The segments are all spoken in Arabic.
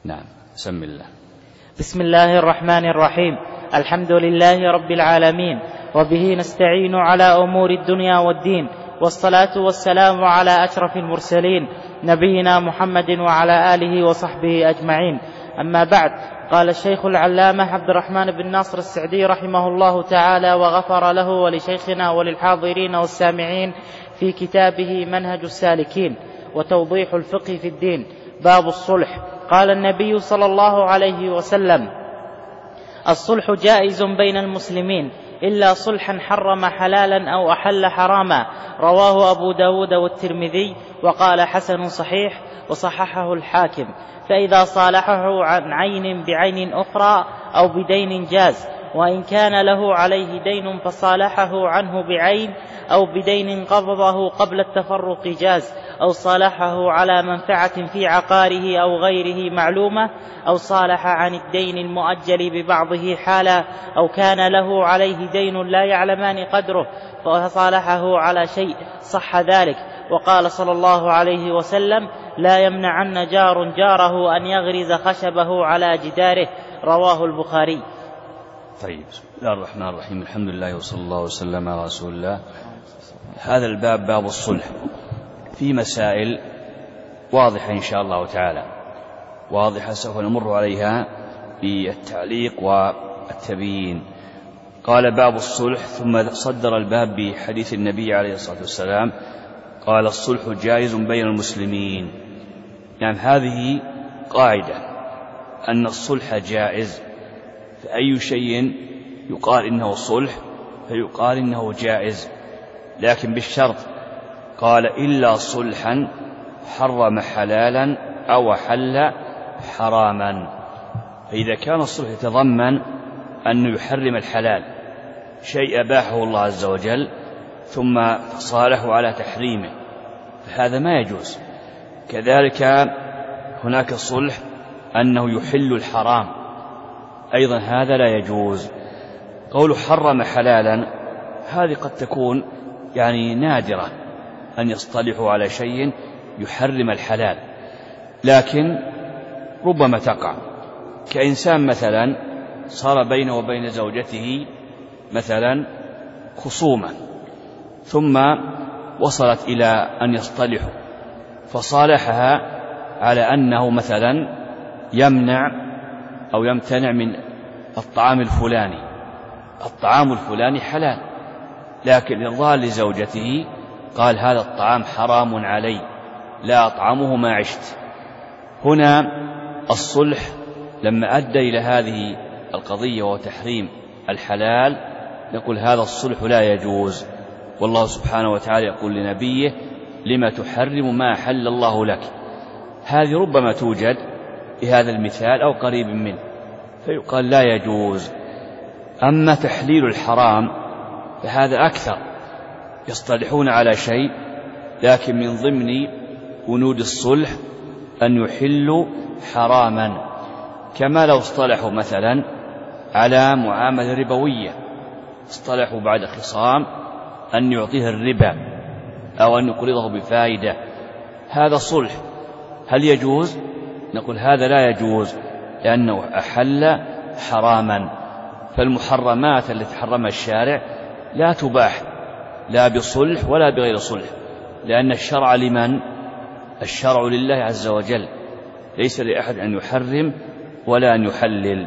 نعم. سم الله. بسم الله الرحمن الرحيم. الحمد لله رب العالمين، وبه نستعين على أمور الدنيا والدين، والصلاة والسلام على أشرف المرسلين نبينا محمد وعلى آله وصحبه أجمعين. أما بعد، قال الشيخ العلامة عبد الرحمن بن ناصر السعدي رحمه الله تعالى وغفر له ولشيخنا وللحاضرين والسامعين في كتابه منهج السالكين وتوضيح الفقه في الدين، باب الصلح. قال النبي صلى الله عليه وسلم: الصلح جائز بين المسلمين إلا صلحا حرم حلالا أو أحل حراما. رواه أبو داود والترمذي وقال حسن صحيح، وصححه الحاكم. فإذا صالحه عن عين بعين أخرى أو بدين جاز، وإن كان له عليه دين فصالحه عنه بعين أو بدين قبضه قبل التفرق جاز، أو صالحه على منفعة في عقاره أو غيره معلومة، أو صالح عن الدين المؤجل ببعضه حالا، أو كان له عليه دين لا يعلمان قدره فصالحه على شيء، صح ذلك. وقال صلى الله عليه وسلم: لا يمنعن جار جاره أن يغرز خشبه على جداره. رواه البخاري. طيب. بسم الله الرحمن الرحيم. الحمد لله وصلى الله وسلم على رسول الله. هذا الباب باب الصلح، في مسائل واضحة إن شاء الله تعالى، واضحة سوف نمر عليها بالتعليق والتبيين. قال: باب الصلح، ثم صدر الباب بحديث النبي عليه الصلاة والسلام قال: الصلح جائز بين المسلمين. يعني هذه قاعدة، أن الصلح جائز، فأي شيء يقال إنه صلح فيقال إنه جائز، لكن بالشرط، قال: إلا صلحا حرم حلالا أو حل حراما. فإذا كان الصلح يتضمن أنه يحرم الحلال، شيء أباحه الله عز وجل ثم تصالحوا على تحريمه، فهذا ما يجوز. كذلك هناك صلح أنه يحل الحرام، أيضا هذا لا يجوز. قول حرم حلالا هذه قد تكون يعني نادرة، أن يصطلحوا على شيء يحرم الحلال، لكن ربما تقع. كإنسان مثلا صار بينه وبين زوجته مثلا خصومة، ثم وصلت إلى أن يصطلحوا، فصالحها على أنه مثلا يمنع أو يمتنع من الطعام الفلاني. الطعام الفلاني حلال، لكن إرضاء لزوجته قال: هذا الطعام حرام علي، لا أطعمه ما عشت. هنا الصلح لما أدى إلى هذه القضية وتحريم الحلال، نقول هذا الصلح لا يجوز. والله سبحانه وتعالى يقول لنبيه: لما تحرم ما أحل الله لك. هذه ربما توجد بهذا المثال أو قريب منه، فيقال لا يجوز. أما تحليل الحرام فهذا أكثر، يصطلحون على شيء، لكن من ضمن بنود الصلح أن يحلوا حراما، كما لو اصطلحوا مثلا على معاملة ربوية، اصطلحوا بعد خصام أن يعطيه الربا أو أن يقرضه بفائدة، هذا صلح. هل يجوز؟ نقول هذا لا يجوز، لأنه أحل حراما. فالمحرمات التي حرمها الشارع لا تباح لا بصلح ولا بغير صلح، لأن الشرع لمن؟ الشرع لله عز وجل، ليس لأحد أن يحرم ولا أن يحلل.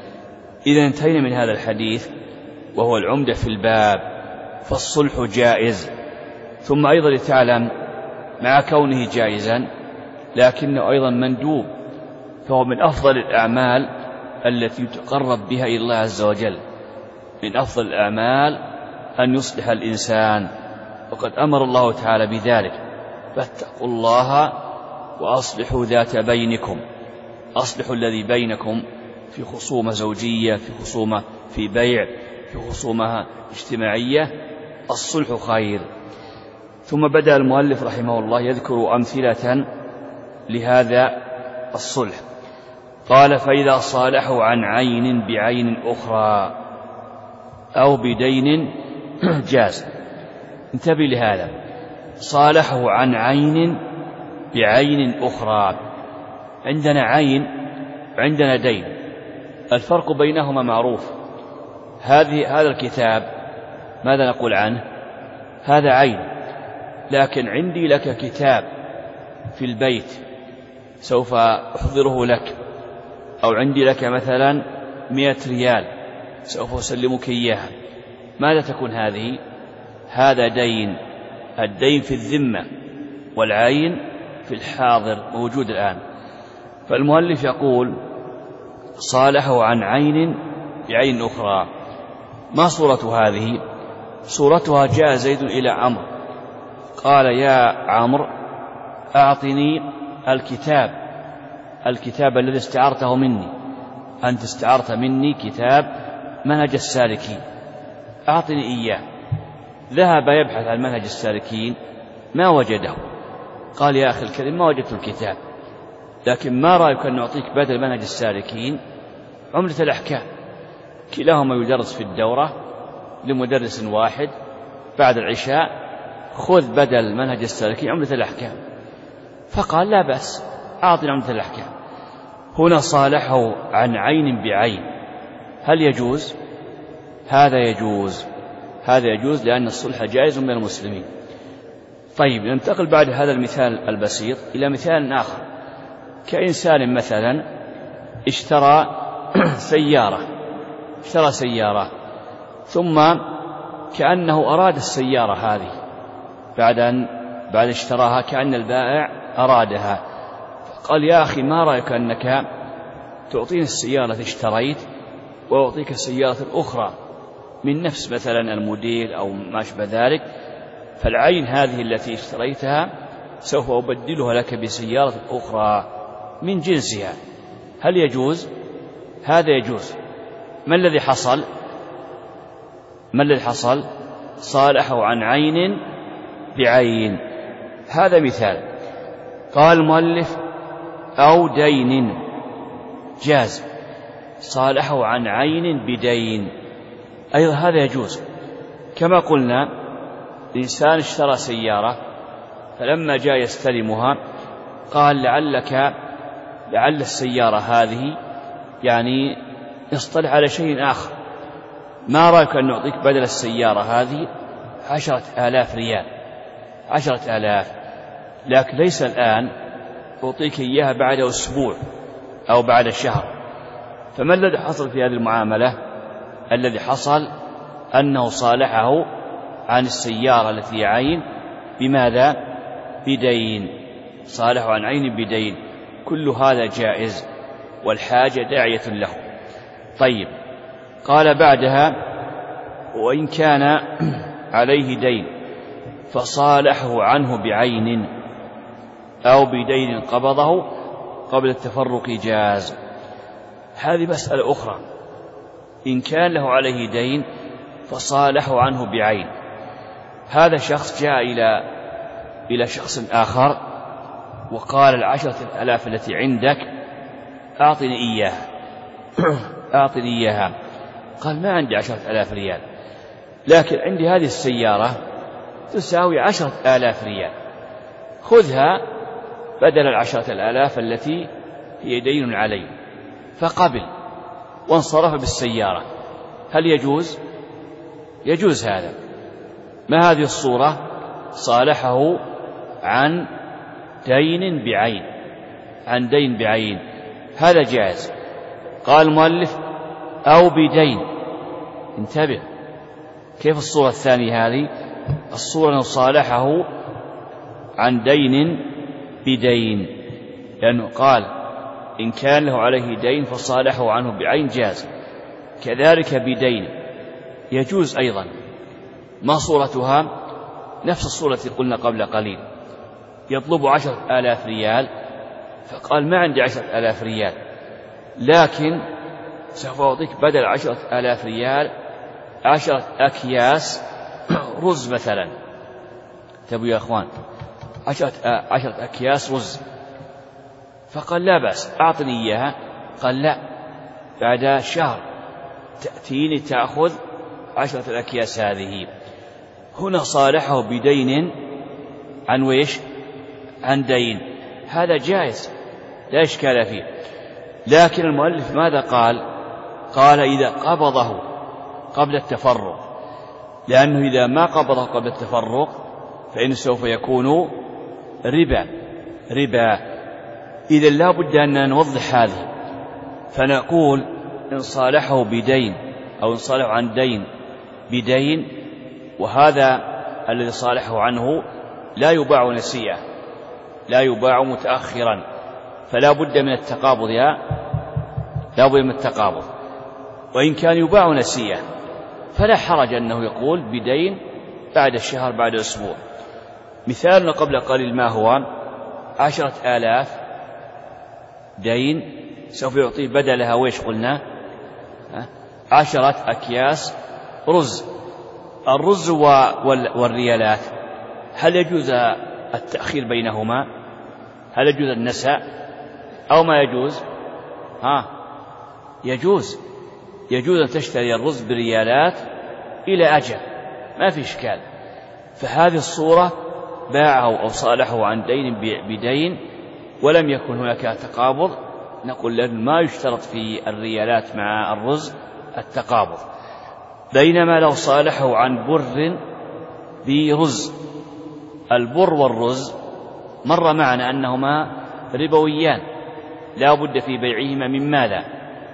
إذا انتهينا من هذا الحديث وهو العمدة في الباب، فالصلح جائز. ثم أيضا لتعلم مع كونه جائزا لكنه أيضا مندوب، فهو من أفضل الأعمال التي يتقرب بها إلى الله عز وجل. من أفضل الأعمال أن يصلح الإنسان، وقد أمر الله تعالى بذلك: فاتقوا الله وأصلحوا ذات بينكم. أصلحوا الذي بينكم في خصومة زوجية، في خصومة في بيع، في خصومة اجتماعية، الصلح خير. ثم بدأ المؤلف رحمه الله يذكر أمثلة لهذا الصلح. قال: فإذا صالحوا عن عين بعين أخرى أو بدين جاز. انتبه لهذا، صالحوا عن عين بعين أخرى. عندنا عين عندنا دين، الفرق بينهما معروف. هذا الكتاب ماذا نقول عنه؟ هذا عين، لكن عندي لك كتاب في البيت سوف أحضره لك، أو عندي لك مثلا 100 ريال سوف أسلمك إياها، ماذا تكون هذه؟ هذا دين، الدين في الذمة والعين في الحاضر موجود الآن. فالمؤلف يقول صالحه عن عين بعين أخرى. ما صورة هذه؟ صورتها جاء زيد إلى عمرو قال يا عمرو أعطني الكتاب الذي استعرته مني، أنت استعرت مني كتاب منهج السالكين، أعطني إياه. ذهب يبحث عن منهج السالكين ما وجده، قال يا أخي الكريم ما وجدت الكتاب، لكن ما رأيك أن نعطيك بدل منهج السالكين عملة الأحكام، كلاهما يدرس في الدورة لمدرس واحد بعد العشاء، خذ بدل منهج السالكين عملة الأحكام. فقال لا بأس، أعطني عملة الأحكام. هنا صالحه عن عين بعين، هل يجوز؟ هذا يجوز لأن الصلح جائز من المسلمين. طيب ننتقل بعد هذا المثال البسيط إلى مثال آخر، كإنسان مثلا اشترى سيارة ثم كأنه أراد السيارة هذه بعد اشتراها، كأن البائع أرادها، قال يا أخي ما رأيك أنك تعطيني السيارة التي اشتريت وأعطيك السيارة الأخرى من نفس مثلا الموديل أو ما أشبه ذلك، فالعين هذه التي اشتريتها سوف أبدلها لك بسيارة أخرى من جنسها، هل يجوز؟ هذا يجوز. ما الذي حصل؟ صالحه عن عين بعين. هذا مثال. قال المؤلف أو دين، جاز، صالحه عن عين بدين، أيضا هذا يجوز. كما قلنا الإنسان اشترى سيارة فلما جاء يستلمها قال لعل السيارة هذه يعني يصطلح على شيء آخر، ما رأيك أن نعطيك بدل السيارة هذه 10,000 ريال، 10,000، لكن ليس الآن، أعطيك إياها بعد أسبوع أو بعد شهر. فما الذي حصل في هذه المعاملة؟ الذي حصل أنه صالحه عن السيارة التي عين بماذا؟ بدين، صالحه عن عين بدين. كل هذا جائز والحاجة داعية له. طيب قال بعدها وإن كان عليه دين فصالحه عنه بعين أو بدين قبضه قبل التفرق جاز. هذه مسألة أخرى، إن كان له عليه دين فصالحه عنه بعين. هذا شخص جاء إلى شخص آخر وقال 10,000 التي عندك أعطني إياها، قال ما عندي 10,000 ريال، لكن عندي هذه السيارة تساوي 10,000 ريال، خذها بدل 10,000 التي هي دين علي. فقبل وانصرف بالسيارة. هل يجوز؟ يجوز هذا. ما هذه الصورة؟ صالحه عن دين بعين، هذا جائز. قال المؤلف أو بدين، انتبه كيف الصورة الثانية هذه؟ الصورة صالحه عن دين بدين، لأنه قال إن كان له عليه دين فصالحه عنه بعين جاز، كذلك بدين يجوز أيضا. ما صورتها؟ نفس الصورة التي قلنا قبل قليل، يطلب 10,000 ريال فقال ما عندي 10,000 ريال، لكن سوف أعطيك بدل 10,000 ريال 10 أكياس رز مثلا. تبوا يا أخوان 10 أكياس رز، فقال لا بأس أعطني إياها، قال لا بعد شهر تأتيني تأخذ 10 الأكياس هذه. هنا صالحه بدين عن دين، هذا جائز لا إشكال فيه. لكن المؤلف ماذا قال إذا قبضه قبل التفرق، لأنه إذا ما قبضه قبل التفرق فإنه سوف يكون ربا. إذا لا بد أن نوضح هذه، فنقول إن صالحه بدين أو إن صالحه عن دين بدين، وهذا الذي صالحه عنه لا يباع نسيئة، لا يباع متأخرا، فلا بد من التقابض لا بد من التقابض. وإن كان يباع نسيئة فلا حرج أنه يقول بدين بعد الشهر بعد أسبوع. مثالنا قبل قليل ما هو 10,000 دين سوف يعطيه بدلها ويش قلنا 10 أكياس رز. الرز والريالات هل يجوز التأخير بينهما؟ هل يجوز النساء أو ما يجوز؟ يجوز أن تشتري الرز بريالات إلى أجل، ما في إشكال. فهذه الصورة باعه أو صالحه عن دين بدين ولم يكن هناك تقابض، نقول له ما يشترط في الريالات مع الرز التقابض. بينما لو صالحه عن بر برز، البر والرز مر معنا أنهما ربويان، لا بد في بيعهما من ماذا؟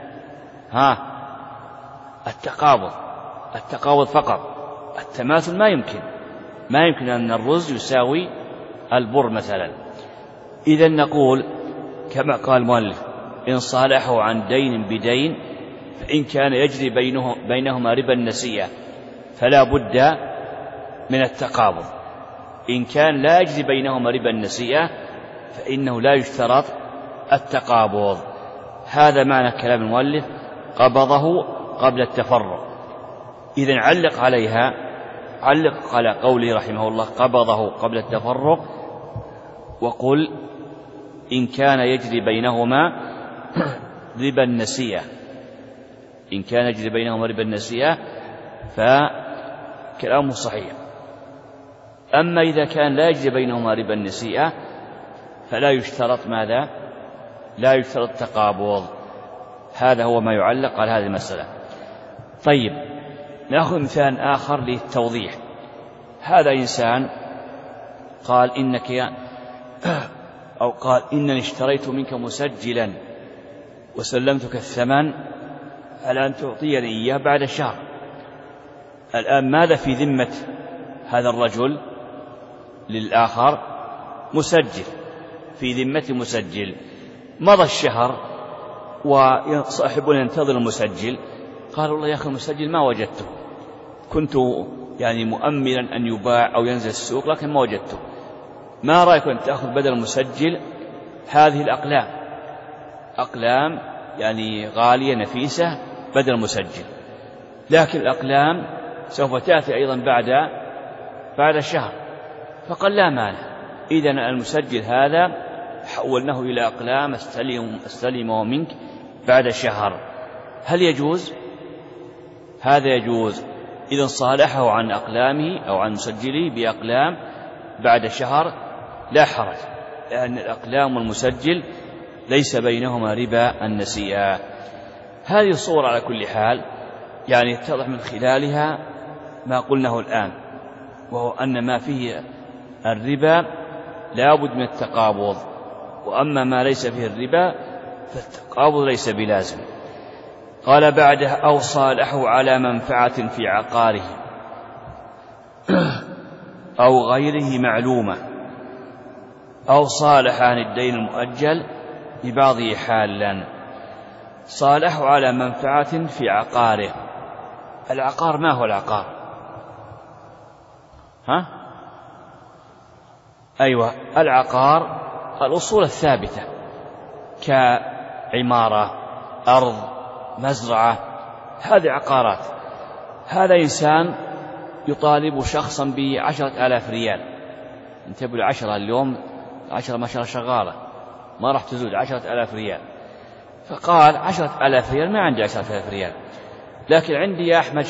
التقابض فقط. التماثل ما يمكن أن الرز يساوي البر مثلا. إذا نقول كما قال المؤلف إن صالحه عن دين بدين، فإن كان يجري بينهما ربا النسيئة فلا بد من التقابض. إن كان لا يجري بينهما ربا النسيئة فإنه لا يشترط التقابض. هذا معنى كلام المؤلف قبضه قبل التفرق. إذن علق على قوله رحمه الله قبضه قبل التفرق، وقل إن كان يجري بينهما ربا النسيئة، إن كان يجري بينهما ربا النسيئة فكلامه صحيح. أما إذا كان لا يجري بينهما ربا النسيئة فلا يشترط ماذا؟ لا يشترط تقابض. هذا هو ما يعلق على هذه المسألة. طيب، نأخذ مثال آخر للتوضيح. هذا إنسان قال قال إنني اشتريت منك مسجلا وسلمتك الثمن على أن تعطيني إياه بعد شهر. الآن ماذا في ذمة هذا الرجل للآخر؟ مسجل، في ذمة مسجل. مضى الشهر وصاحبنا ينتظر المسجل، قال والله يا أخي المسجل ما وجدته، كنت مؤملا أن يباع أو ينزل السوق لكن ما وجدته. ما رأيك أن تأخذ بدل المسجل هذه أقلام غالية نفيسة بدل المسجل، لكن الأقلام سوف تأتي أيضا بعد شهر. فقال لا مانع، إذن المسجل هذا حولناه إلى أقلام استلمه منك بعد شهر. هل يجوز؟ هذا يجوز. إذن صالحه عن أقلامه أو عن مسجله بأقلام بعد شهر لا حرج، لأن الأقلام والمسجل ليس بينهما ربا النسيئة. هذه الصورة على كل حال يتضح من خلالها ما قلناه الآن، وهو أن ما فيه الربا لا بد من التقابض، وأما ما ليس فيه الربا فالتقابض ليس بلازم. قال بعدها أو صالحه على منفعة في عقاره أو غيره معلومة، أو صالح عن الدين المؤجل ببعضه حالا. صالحه على منفعة في عقاره. العقار ما هو العقار؟ أيوة، العقار الأصول الثابتة كعمارة، أرض، مزرعة، هذه عقارات. هذا إنسان يطالب شخصا ب10,000 ريال، انتبهوا 10 اليوم، 10 ما شاء الله شغالة ما راح تزود 10,000 ريال. فقال 10,000 ريال ما عندي 10,000 ريال، لكن عندي يا أحمد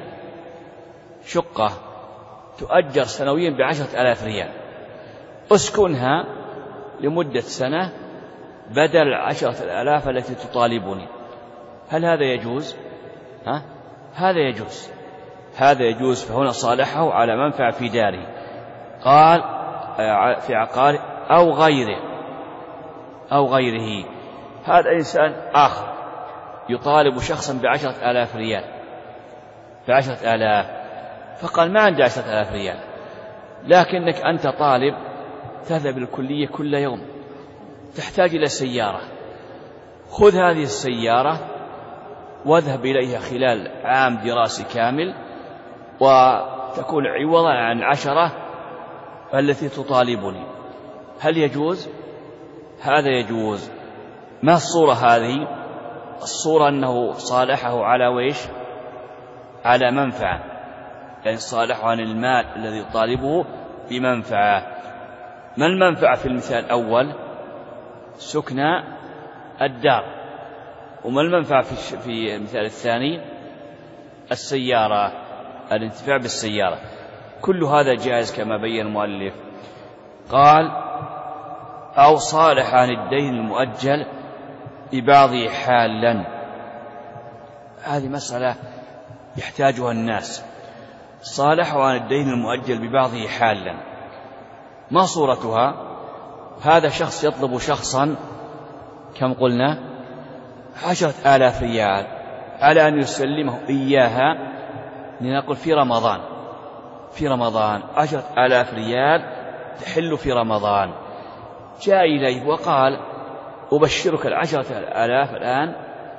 شقة تؤجر سنويا ب10,000 ريال، أسكنها لمدة سنة بدل 10,000 التي تطالبني. هل هذا يجوز؟ هذا يجوز، هذا يجوز. فهنا صالحه على منفعة في داره، قال في عقاره أو غيره. هذا إنسان آخر يطالب شخصا ب10,000 ريال، ب10,000، فقال ما عندي 10,000 ريال، لكنك أنت طالب تذهب الكلية كل يوم، تحتاج إلى سيارة، خذ هذه السيارة واذهب إليها خلال عام دراسي كامل، وتكون عوضا عن 10 التي تطالبني. هل يجوز؟ هذا يجوز. ما الصورة هذه؟ الصورة أنه صالحه على ويش؟ على منفعة، يعني صالحه عن المال الذي يطالبه بمنفعة. ما المنفعة في المثال الأول؟ سكن الدار. وما المنفعة في المثال الثاني؟ السيارة، الانتفاع بالسيارة. كل هذا جائز كما بين المؤلف. قال أو صالح عن الدين المؤجل ببعضه حالا. هذه مسألة يحتاجها الناس. صالح عن الدين المؤجل ببعضه حالا، ما صورتها؟ هذا شخص يطلب شخصا كم قلنا؟ 10,000 ريال على أن يسلمه إياها، لنقل في رمضان 10,000 ريال تحل في رمضان. جاء إليه وقال أبشرك 10,000 الآن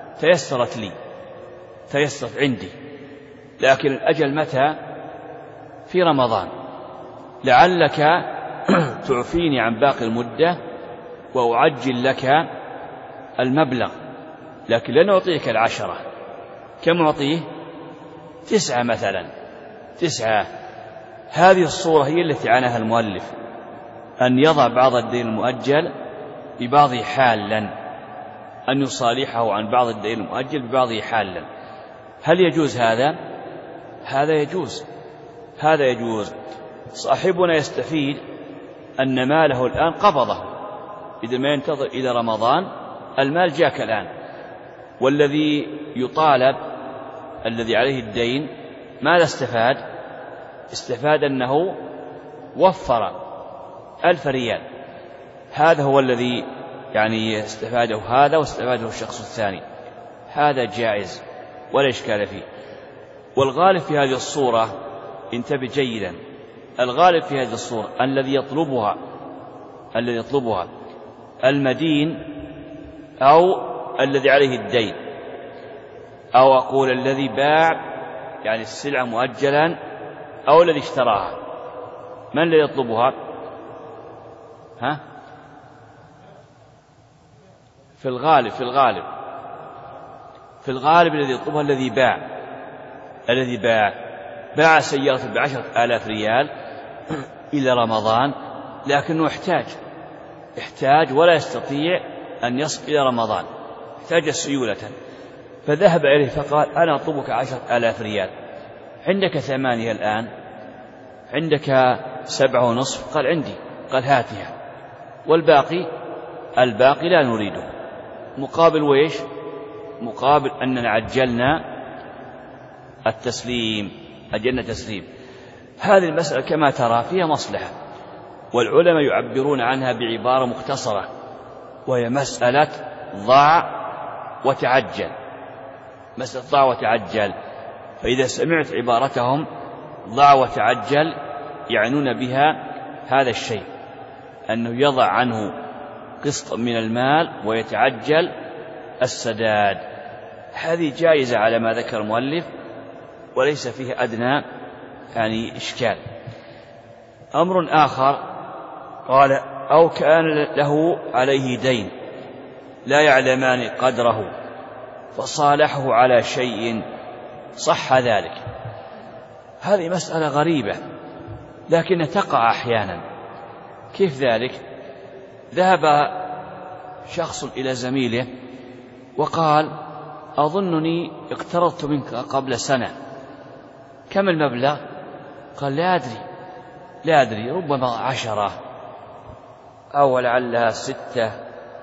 تيسرت عندي، لكن الأجل متى؟ في رمضان، لعلك تعفيني عن باقي المدة وأعجل لك المبلغ، لكن لن أعطيك 10. كم أعطيه؟ 9 مثلا، 9. هذه الصورة هي التي عناها المؤلف، أن يضع بعض الدين المؤجل ببعضه حالا، أن يصالحه عن بعض الدين المؤجل ببعضه حالا. هل يجوز هذا؟ هذا يجوز. صاحبنا يستفيد أن ماله الآن قبضه، إذا ما ينتظر إلى رمضان المال جاك الآن. والذي يطالب الذي عليه الدين ماذا استفاد أنه وفر 1000 ريال. هذا هو الذي يعني استفاده هذا واستفاده الشخص الثاني. هذا جائز ولا إشكال فيه. والغالب في هذه الصورة، انتبه جيدا، الغالب في هذه الصورة الذي يطلبها المدين أو الذي عليه الدين، أو أقول الذي باع يعني السلعة مؤجلا أو الذي اشتراها. من الذي يطلبها؟ في الغالب الذي يطلبها الذي باع سيارة ب10,000 ريال إلى رمضان، لكنه احتاج ولا يستطيع أن يصل إلى رمضان، احتاج سيولة، فذهب إليه فقال أنا أطلبك 10,000 ريال، عندك 8 الآن، عندك 7.5؟ قال عندي. قال هاتها، والباقي لا نريده. مقابل ويش؟ مقابل أننا عجلنا التسليم. هذه المسألة كما ترى فيها مصلحة، والعلماء يعبرون عنها بعبارة مختصرة، وهي مسألة ضع وتعجل. فإذا سمعت عبارتهم ضع وتعجل يعنون بها هذا الشيء، أنه يضع عنه قسط من المال ويتعجل السداد. هذه جائزة على ما ذكر المؤلف، وليس فيه أدنى يعني إشكال. أمر آخر قال أو كان له عليه دين لا يعلمان قدره فصالحه على شيء صح ذلك. هذه مسألة غريبة لكن تقع أحيانا. كيف ذلك؟ ذهب شخص إلى زميله وقال أظنني اقترضت منك قبل سنة، كم المبلغ؟ قال لا أدري ربما 10 أو لعلها 6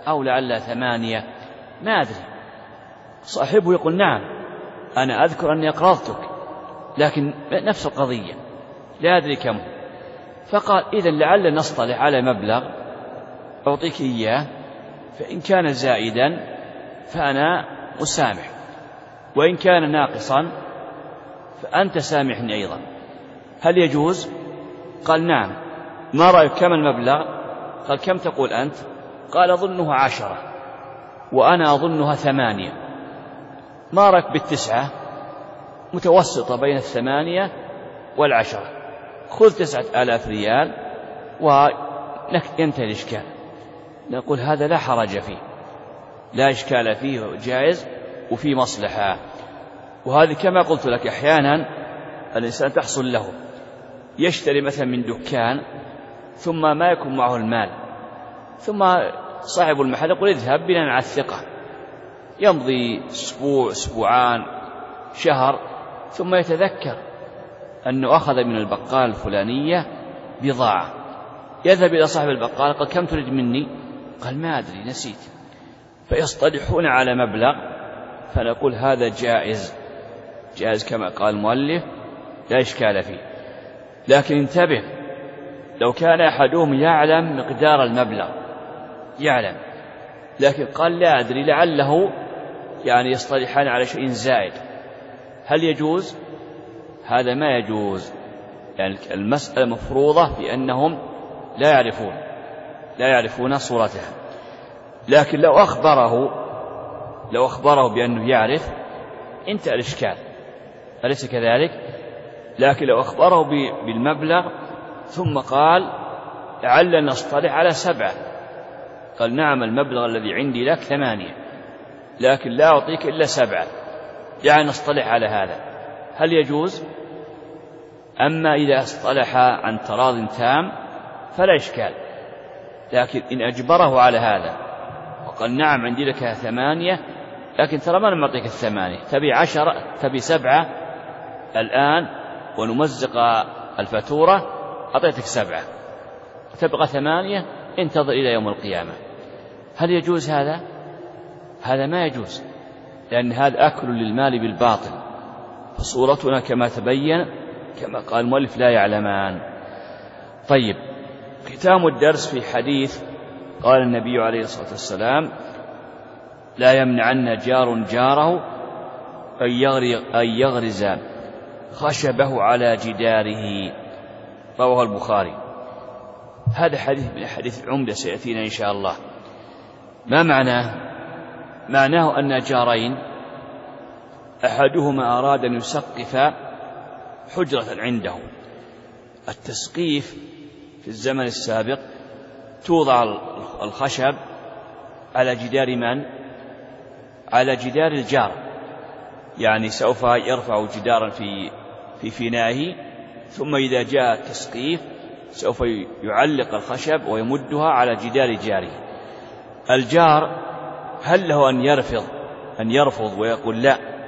أو لعل 8، ما أدري. صاحبه يقول نعم أنا أذكر أني أقرضتك، لكن نفس القضية لا أدري كم. فقال إذن لعل نصطلح على مبلغ أعطيك إياه، فإن كان زائدا فأنا أسامح، وإن كان ناقصا فأنت سامحني أيضا. هل يجوز؟ قال نعم. ما رأيك كم المبلغ؟ قال كم تقول أنت؟ قال أظنها 10 وأنا أظنها 8. ما رأيك ب9 متوسطة بين 8 و10، خذ 9000 ريال وينتهي الإشكال. نقول هذا لا حرج فيه، لا إشكال فيه، جائز وفي مصلحة. وهذه كما قلت لك أحيانا الإنسان تحصل له يشتري مثلا من دكان ثم ما يكون معه المال، ثم صاحب المحل يقول اذهب بناء على الثقة، يمضي أسبوع، أسبوعان، شهر، ثم يتذكر أنه أخذ من البقال الفلانية بضاعة، يذهب إلى صاحب البقال قال كم تريد مني؟ قال ما أدري نسيت. فيصطلحون على مبلغ، فنقول هذا جائز، جائز كما قال المؤلف لا إشكال فيه. لكن انتبه، لو كان أحدهم يعلم مقدار المبلغ، يعلم لكن قال لا أدري لعله يعني يصطلحان على شيء زائد، هل يجوز؟ هذا ما يجوز، يعني المسألة مفروضة بأنهم لا يعرفون صورتها. لكن لو أخبره بأنه يعرف انتهى الإشكال، أليس كذلك؟ لكن لو أخبره بالمبلغ ثم قال لعل نصطلح على 7، قال نعم المبلغ الذي عندي لك 8، لكن لا أعطيك إلا 7، يعني نصطلح على هذا، هل يجوز؟ أما إذا اصطلح عن تراض تام فلا إشكال. لكن إن أجبره على هذا وقال نعم عندي لك 8، لكن ترى ما نعطيك 8، تبي 10، تبي 7 الآن ونمزق الفاتورة، أعطيتك 7 تبقى 8، انتظر إلى يوم القيامة، هل يجوز هذا؟ هذا ما يجوز، لأن هذا أكل للمال بالباطل. فصورتنا كما تبين كما قال المؤلف لا يعلمان. طيب، ختام الدرس في حديث قال النبي عليه الصلاة والسلام لا يمنعن جار جاره أن يغرز خشبه على جداره، رواه البخاري. هذا حديث من الحديث العمدة سيأتينا إن شاء الله. ما معناه؟ معناه أن جارين أحدهما أراد أن يسقف حجرة عنده. التسقيف في الزمن السابق توضع الخشب على جدار من؟ على جدار الجار، يعني سوف يرفع جدارا في فنائه، ثم إذا جاء التسقيف سوف يعلق الخشب ويمدها على جدار جاره. الجار هل له أن يرفض ويقول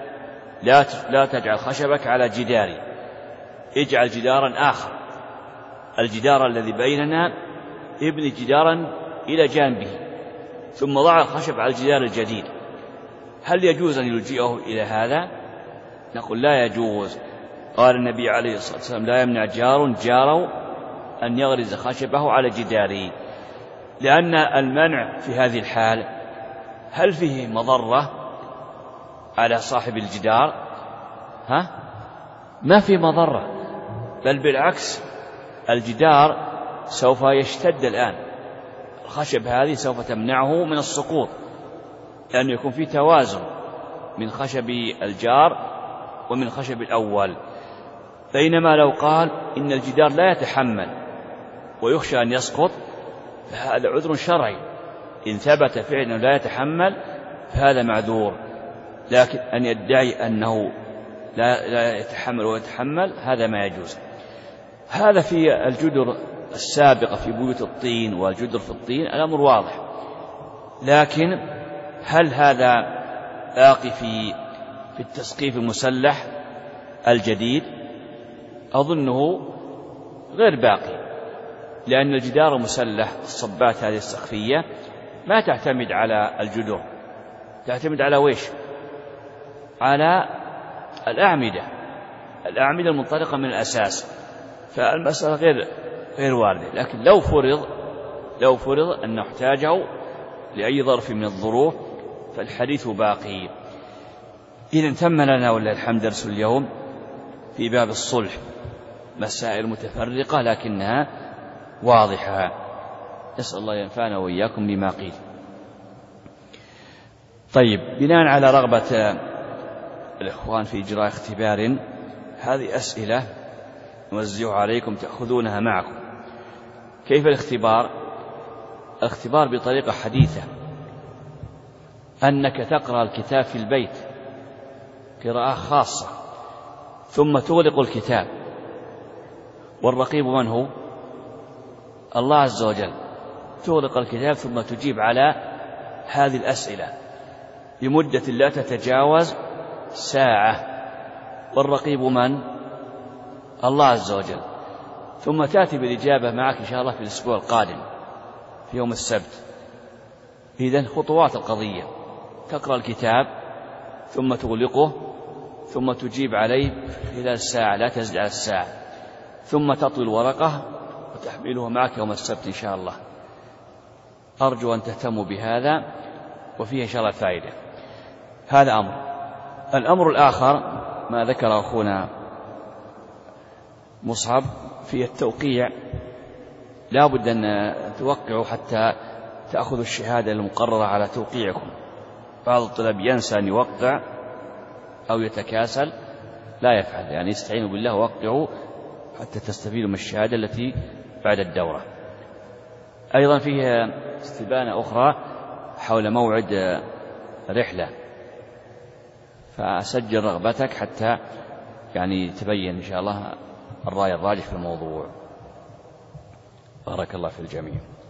لا تجعل خشبك على جداري، اجعل جدارا آخر، الجدار الذي بيننا ابني جدارا إلى جانبه، ثم ضع الخشب على الجدار الجديد، هل يجوز أن يلجئه إلى هذا؟ نقول لا يجوز. قال النبي عليه الصلاة والسلام لا يمنع جاره أن يغرز خشبه على جداره، لأن المنع في هذه الحال هل فيه مضرة على صاحب الجدار؟ ما في مضرة، بل بالعكس الجدار سوف يشتد الآن، الخشب هذه سوف تمنعه من السقوط، لأنه يكون في توازن من خشب الجار ومن خشب الأول. بينما لو قال إن الجدار لا يتحمل ويخشى أن يسقط فهذا عذر شرعي، إن ثبت فعلا لا يتحمل فهذا معذور. لكن أن يدعي أنه لا يتحمل ويتحمل هذا ما يجوز. هذا في الجدر السابقة في بيوت الطين والجدر في الطين الأمر واضح، لكن هل هذا باقي في التسقيف المسلح الجديد؟ أظنه غير باقي، لأن الجدار المسلح الصبات هذه السقفية ما تعتمد على الجدر، تعتمد على ويش؟ على الأعمدة المنطلقة من الأساس، فالمسألة غير واردة. لكن لو فرض أن نحتاجه لأي ظرف من الظروف فالحديث باقي. إذن تم لنا ولله الحمد درس اليوم في باب الصلح، مسائل متفرقة لكنها واضحة، نسأل الله ينفعنا وإياكم بما قيل. طيب، بناء على رغبة الإخوان في إجراء اختبار، هذه أسئلة نوزعها عليكم تأخذونها معكم. كيف الاختبار؟ الاختبار بطريقة حديثة، أنك تقرأ الكتاب في البيت قراءة خاصة، ثم تغلق الكتاب، والرقيب من هو؟ الله عز وجل. تغلق الكتاب ثم تجيب على هذه الأسئلة لمدة لا تتجاوز ساعة، والرقيب من؟ الله عز وجل. ثم تأتي بالإجابة معك إن شاء الله في الأسبوع القادم في يوم السبت. إذن خطوات القضية: تقرأ الكتاب ثم تغلقه ثم تجيب عليه خلال الساعة، لا تزيد على الساعة، ثم تطوي الورقة وتحمله معك يوم السبت إن شاء الله. أرجو أن تهتموا بهذا وفيه إن شاء الله فائدة. هذا أمر. الأمر الآخر ما ذكر أخونا مصعب في التوقيع، لا بد أن توقعوا حتى تأخذوا الشهادة المقررة على توقيعكم. بعض الطلاب ينسى أن يوقع أو يتكاسل، لا يفعل، يعني استعينوا بالله ووقعوا حتى تستفيدوا من الشهادة التي بعد الدورة. أيضا فيها استبانة أخرى حول موعد رحلة، فأسجل رغبتك حتى يعني تبين إن شاء الله الرأي الراجح في الموضوع. بارك الله في الجميع.